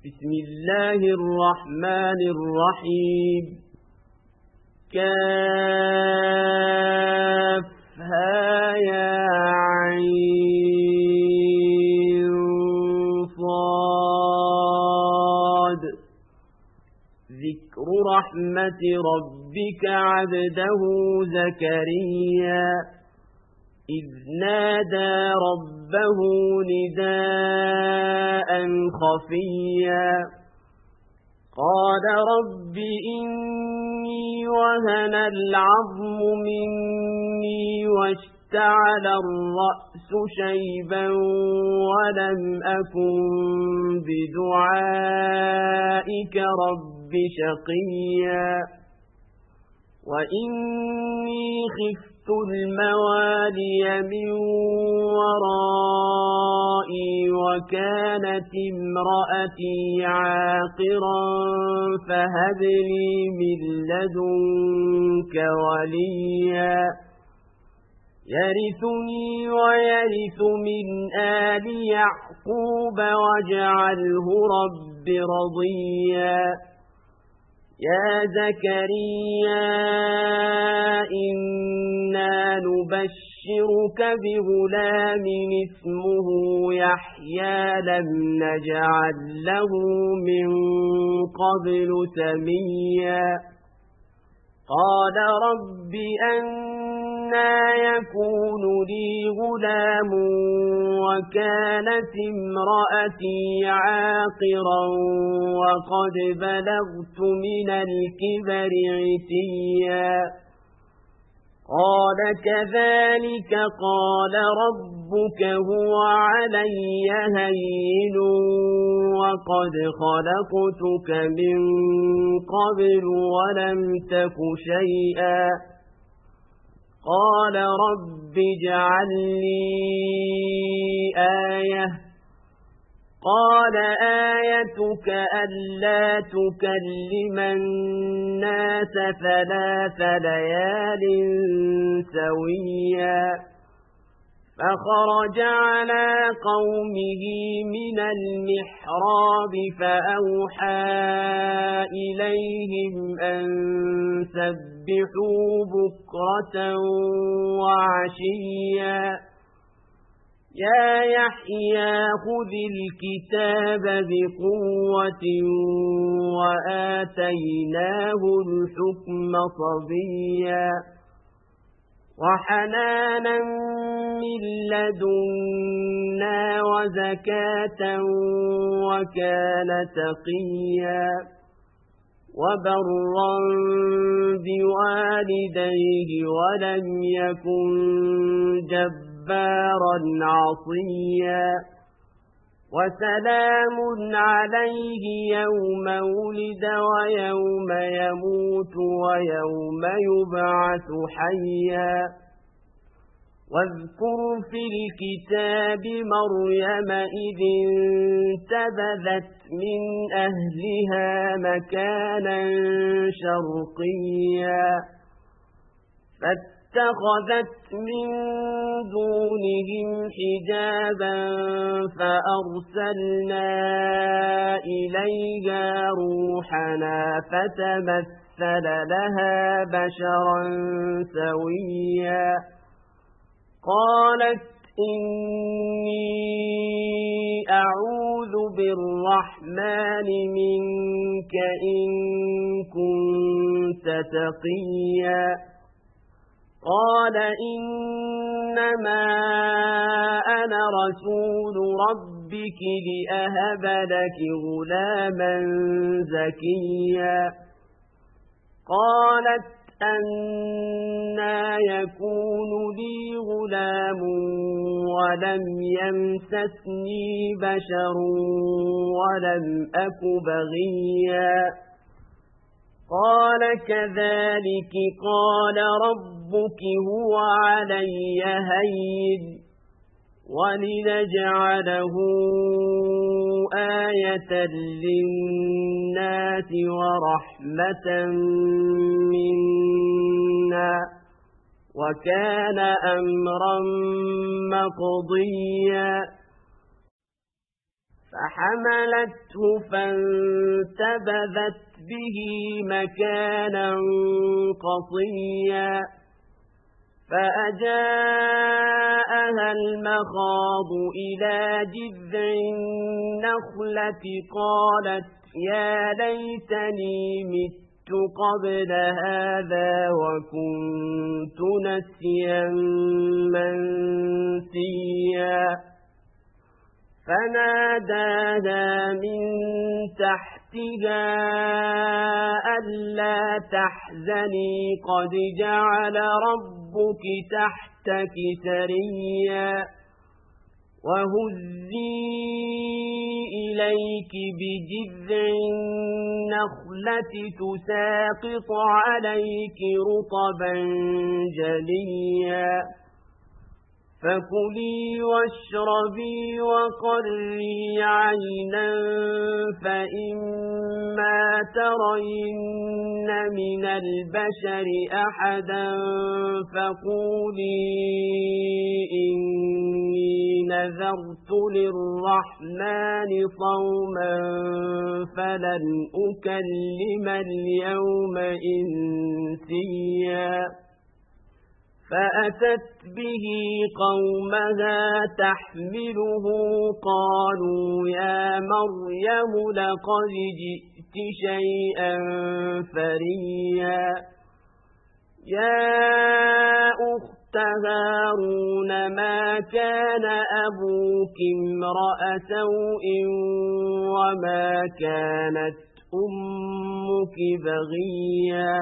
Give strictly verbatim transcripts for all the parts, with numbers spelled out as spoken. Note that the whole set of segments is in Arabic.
بسم الله الرحمن الرحيم كافها يا عين صاد ذكر رحمة ربك عبده زكريا إذ نادى ربه نداء خفيا قال رب إني وهن العظم مني واشتعل الرأس شيبا ولم أكن بدعائك رب شقيا وإني خفت الموالي من ورائي وكانت امرأتي عاقرا فهب لي من لدنك وليا يرثني ويرث من آل يعقوب واجعله رب رضيا يا زكريا إنا نبشرك بغلام اسمه يحيى لم نجعل له من قبل سميا قال رب أنى يكون لي غلام وكانت امرأتي عاقرا وقد بلغت من الكبر عتيا قال كذلك قال ربك هو علي هين وقد خلقتك من قبل ولم تك شيئا قال رب اجعل لي آية قال آيتك ألا تكلم الناس ثلاث ليال سويا فخرج على قومه من المحراب فأوحى إليهم أن سبحوا بكرة وعشيا يا يحيى خذ الكتاب بقوة وآتيناه الحكم صبيا وحنانا من لدنا وزكاة وكان تقيا وبرا بوالديه ولم يكن جبارا عصيا وسلام عليه يوم ولد ويوم يموت ويوم يبعث حيا واذكر في الكتاب مريم إذ انتبذت من أهلها مكانا شرقيا فاتخذت من دونهم حجابا فأرسلنا إليها روحنا فتمثل لها بشرا سويا قالت إني أعوذ بالرحمن منك إن كنت تقيا قال إنما أنا رسول ربك لأهب لك غلاما زكيا قالت أنى يكون لي غلام ولم يمسسني بشر ولم أك بغيا قال كذلك قال ربك هو علي هين ولنجعله آية للناس ورحمة منا وكان أمرا مقضيا فحملته فانتبذت به مكانا قصيا فأجاءها المخاض إلى جذع النخلة قالت يا ليتني مت قبل هذا وكنت نسيا منسيا فناداها من تحتها ألا تحزني قد جعل ربك تحتك سريا وهزي إليك بجذع النخلة تساقط عليك رطبا جنيا فكلي واشربي وقري عينا فإما ترين من البشر أحدا فقولي إني نذرت للرحمن صوما فلن أكلم اليوم إنسيا فأتت به قومها تحمله قالوا يا مريم لقد جئت شيئا فريا يا أخت هارون ما كان أبوك امرأ سوء وما كانت أمك بغيا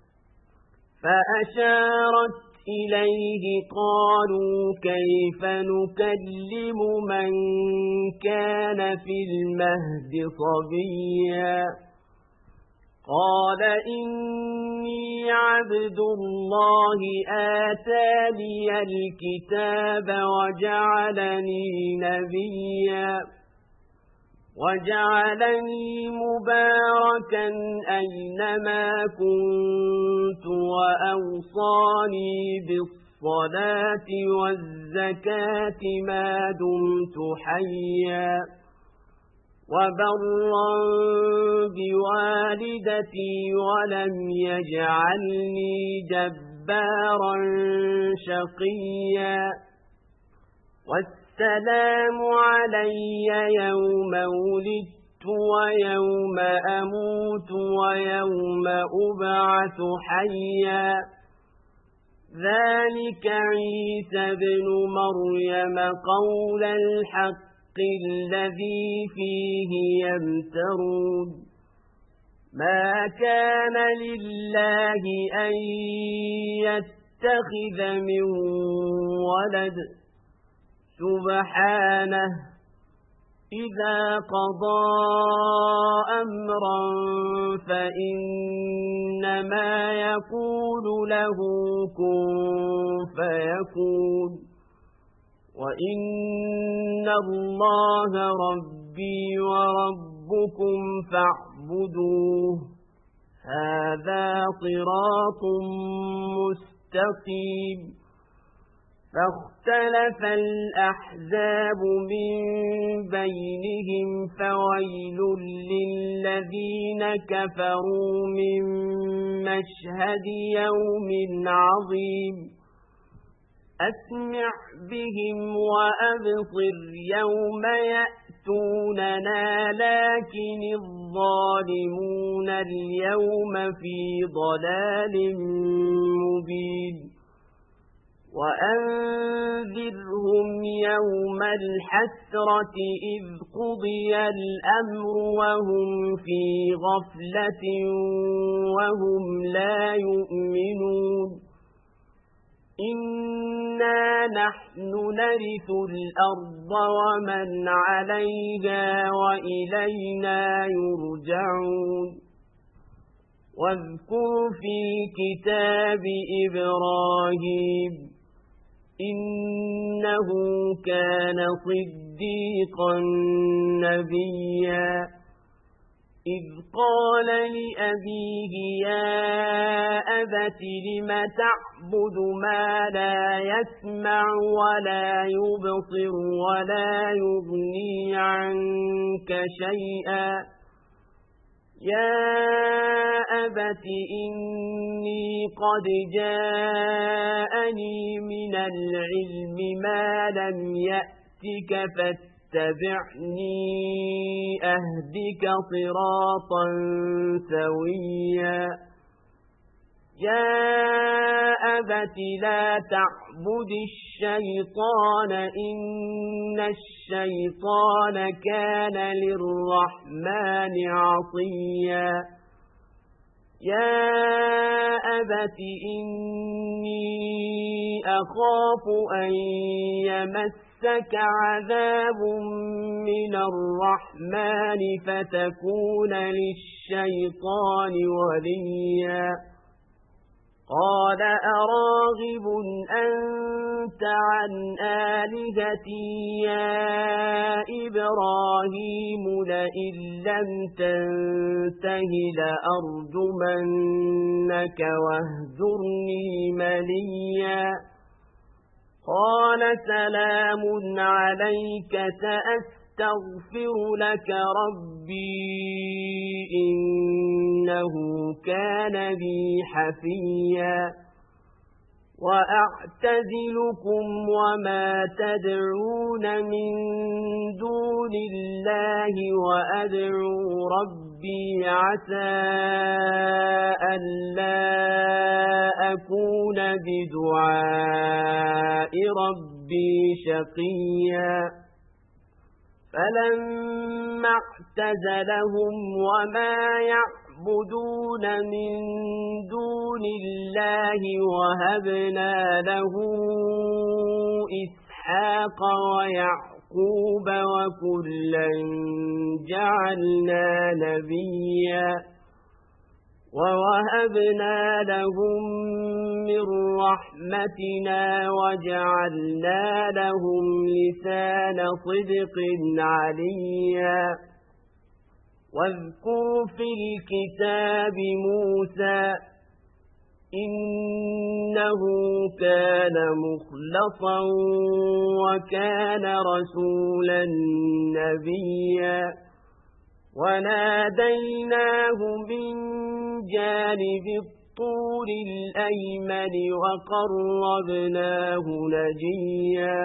فأشارت إليه قالوا كيف نكلم من كان في المهد صبيا قال إني عبد الله آتاني الكتاب وجعلني نبيا وجعلني مباركا أينما كنت وأوصاني بالصلاة والزكاة ما دمت حيا وبرا بوالدتي ولم يجعلني جبارا شقيا السلام علي يوم ولدت ويوم أموت ويوم أبعث حيا ذلك عيسى بن مريم قول الحق الذي فيه يمترون ما كان لله أن يتخذ من ولد سبحانه إذا قضى أمرا فإنما يقول له كن فيكون وإن الله ربي وربكم فاعبدوه هذا صراط مستقيم فاختلف الأحزاب من بينهم فويل للذين كفروا من مشهد يوم عظيم أسمع بهم وأبصر يوم يأتوننا لكن الظالمون اليوم في ضلال مبين وأنذرهم يوم الحسرة إذ قضي الأمر وهم في غفلة وهم لا يؤمنون إنا نحن نرث الأرض ومن عليها وإلينا يرجعون واذكر في كتاب إبراهيم إنه كان صديقا نبيا إذ قال لأبيه يا أبت لم تعبد تعبد ما لا يسمع ولا يبصر ولا يغني عنك شيئا يا أبت إني قد جاءني من العلم ما لم يأتك فاتبعني أهدك صراطا سويا يا أبت لا تعبد الشيطان إن الشيطان كان للرحمن عصيا يا أبت إني أخاف أن يمسك عذاب من الرحمن فتكون للشيطان وليا قال أراغب أنت عن آلهتي يا إبراهيم لئن لم تنته لأرجمنك واهجرني مليا قال سلام عليك سأستغفر لك ربي إنه كان بي حفيا وأعتزلكم وما تدعون من دون الله وأدعو ربي عسى ألا أكون بدعاء ربي شقيا فلما اعتزلهم وما يعبدون من دون الله وهبنا له إسحاق ويعقوب وكلا جعلنا نبيا ووهبنا لهم من رحمتنا وجعلنا لهم لسان صدق عليا واذكر في الكتاب موسى إنه كان مخلصا وكان رسولا نبيا وناديناه من جانب الطور الأيمن وقربناه نجيا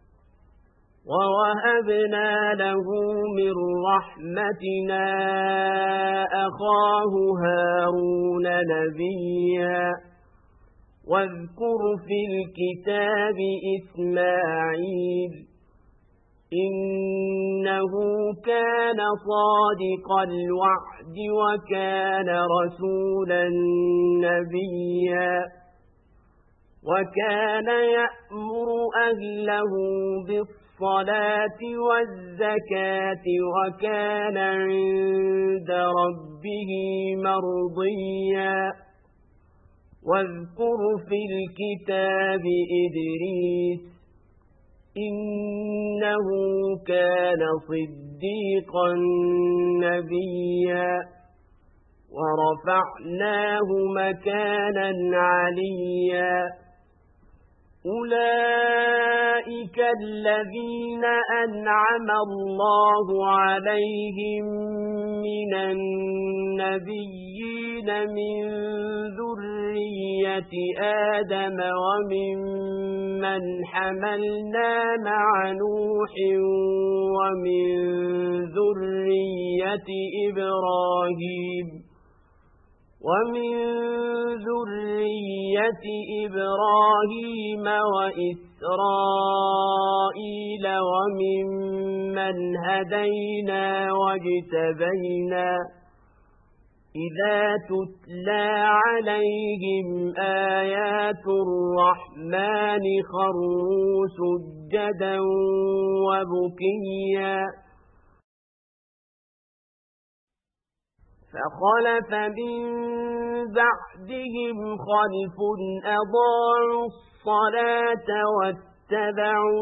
ووهبنا له من رحمتنا أخاه هارون نبيا واذكر في الكتاب إسماعيل إنه كان صادق الوعد وكان رسولا نبيا وكان يأمر أهله بالصلاة والزكاة وكان عند ربه مرضيا واذكر في الكتاب إدريس إنه كان صديقا نبيا ورفعناه مكانا عليا أولئك الذين أنعم الله عليهم من النبيين من ذرية آدم وممن حملنا مع نوح ومن ذرية إبراهيم ومن ذرية إبراهيم وإسرائيل وممن هدينا واجتبينا إذا تتلى عليهم آيات الرحمن خروا سجدا وبكيا فخلف من بعدهم خلف أضاعوا الصلاة واتبعوا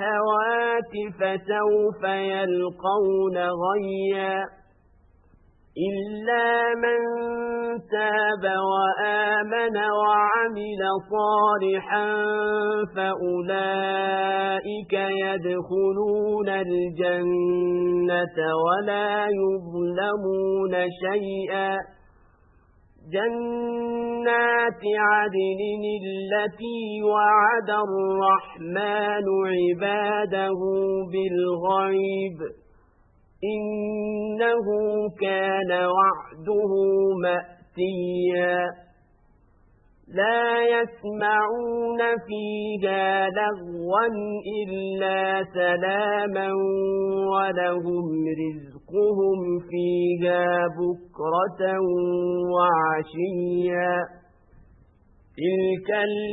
الشهوات فسوف يلقون غيا إلا من تاب وآمن وعمل صالحا فأولئك يدخلون الجنة ولا يظلمون شيئا جنات عدن التي وعد الرحمن عباده بالغيب إنه كان وعده مأتيا لا يسمعون فيها لغوا إلا سلاما ولهم رزقهم فيها بكرة وعشيا تلك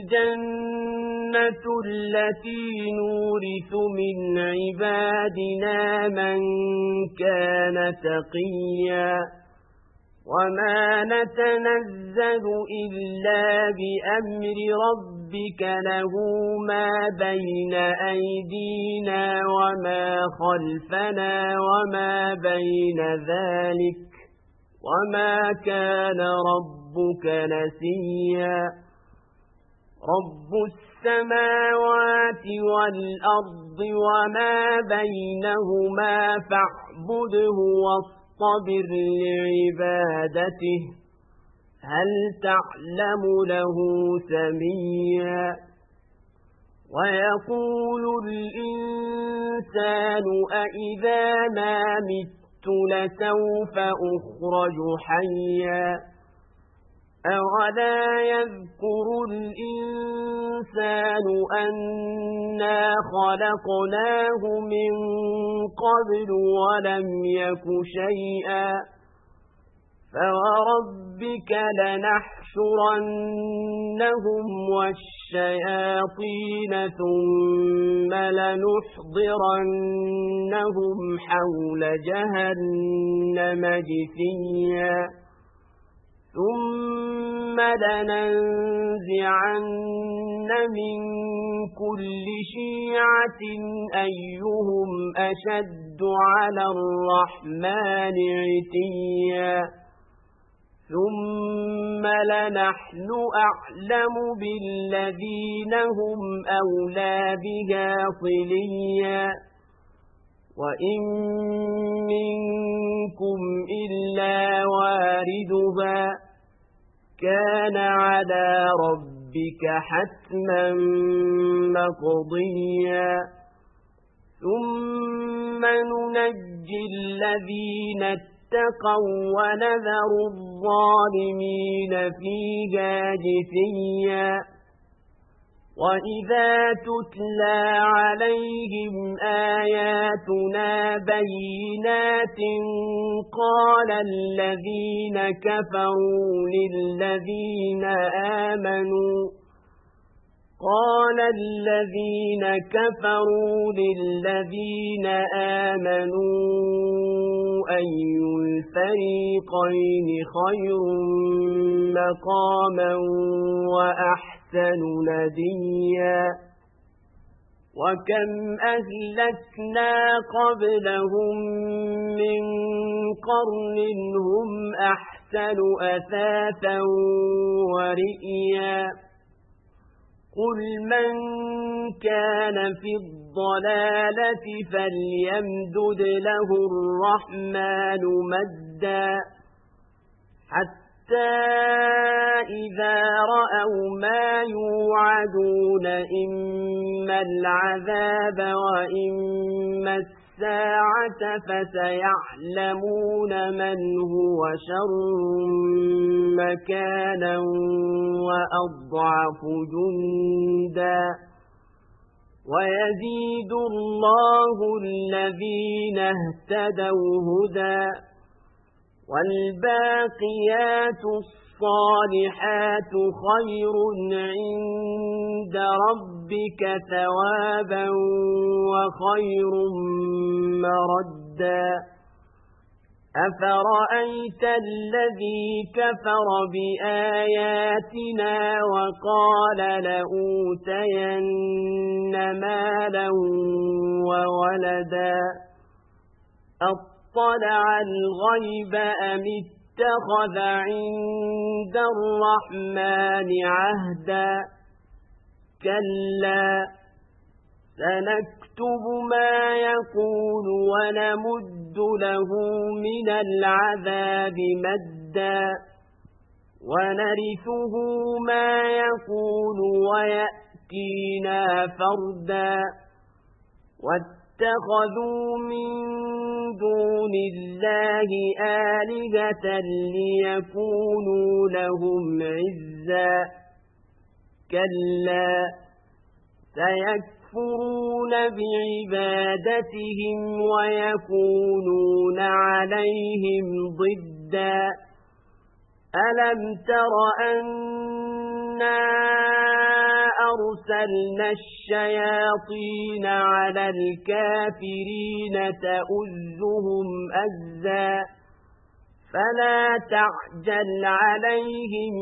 الجنة التي نورث من عبادنا من كان تقيا وما نتنزل إلا بأمر ربك له ما بين أيدينا وما خلفنا وما بين ذلك وما كان ربك نسيا رب السماوات والأرض وما بينهما فاعبده واصطبر لعبادته هل تعلم له سميا ويقول الإنسان أإذا ما مت لسوف أخرج حيا أولا يذكر الإنسان أنا خلقناه من قبل ولم يك شيئا فوربك لنحشرنهم والشياطين ثم لنحضرنهم حول جهنم جثيا ثم لننزعن من كل شيعة أيهم أشد على الرحمن عتيا ثم لنحن أعلم بالذين هم أولى بها صليا وإن منكم إلا واردها كان على ربك حتما مقضيا ثم ننجي الذين اتقوا ونذر الظالمين فيها جثيا وإذا تتلى عليهم آياتنا بينات قال الذين كفروا للذين آمنوا قال الذين كفروا للذين آمنوا أي الفريقين خير مقاما وأحسن نديا وكم أهلكنا قبلهم من قرن هم أحسن أثاثا ورئيا قل من كان في الضلالة فليمدد له الرحمن مدا حتى إذا رأوا ما يوعدون إما العذاب وإما الساعة فسيعلمون من هو شر مكانا وأضعف جندا ويزيد الله الذين اهتدوا هدى والباقيات الصالحات خير عند ربك ثوابا وخير مردا أفرأيت الذي كفر بآياتنا وقال لأوتين مالا وولدا اطلع الغيب أم اتخذ عند الرحمن عهدا كلا سنكتب ما يقول ونمد له من العذاب مدا ونرثه ما يقول ويأتينا فردا واتخذوا من دون الله آلهة ليكونوا لهم عزا كلا سيكفرون بعبادتهم ويكونون عليهم ضدا ألم تر أنا أرسلنا الشياطين على الكافرين تؤزهم أزا فلا تعجل عليهم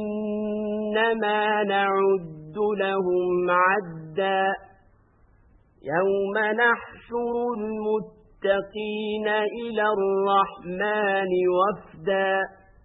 إنما نعد لهم عدا يوم نحشر المتقين إلى الرحمن وفدا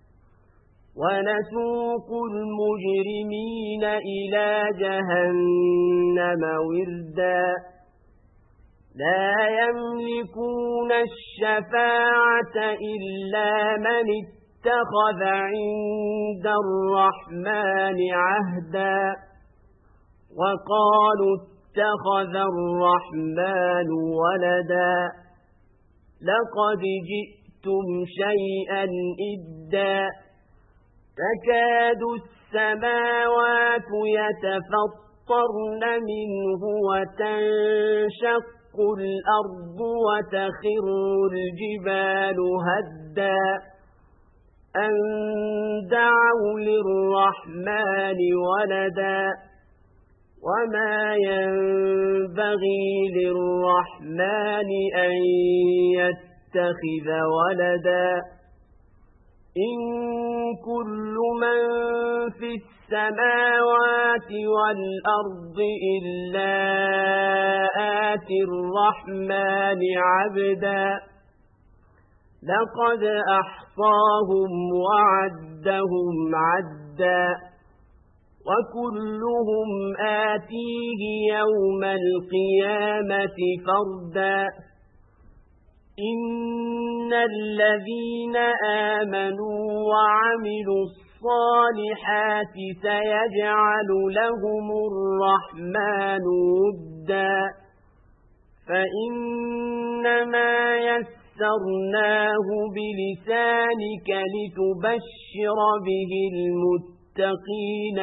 ونسوق المجرمين إلى جهنم وردا لا يملكون الشفاعة إلا من اتخذ عند الرحمن عهدا وقالوا اتخذ الرحمن ولدا لقد جئتم شيئا إدا تكاد السماوات يتفطرن منه وتنشق الأرض وتخر الجبال هدا أن دعوا للرحمن ولدا وما ينبغي للرحمن أن يتخذ ولدا إن كل من في السماوات والأرض إلا آتي الرحمن عبدا لقد أحصاهم وعدهم عدا وكلهم آتيه يوم القيامة فردا إن الذين آمنوا وعملوا الصالحات سيجعل لهم الرحمن ودا فإنما يسرناه بلسانك لتبشر به المتقين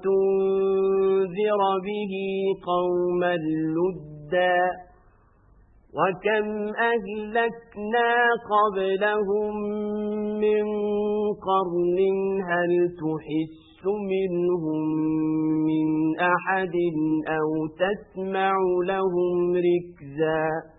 وتنذر به قوما لدا وكم أهلكنا قبلهم من قرن هل تحس منهم من أحد أو تسمع لهم ركزا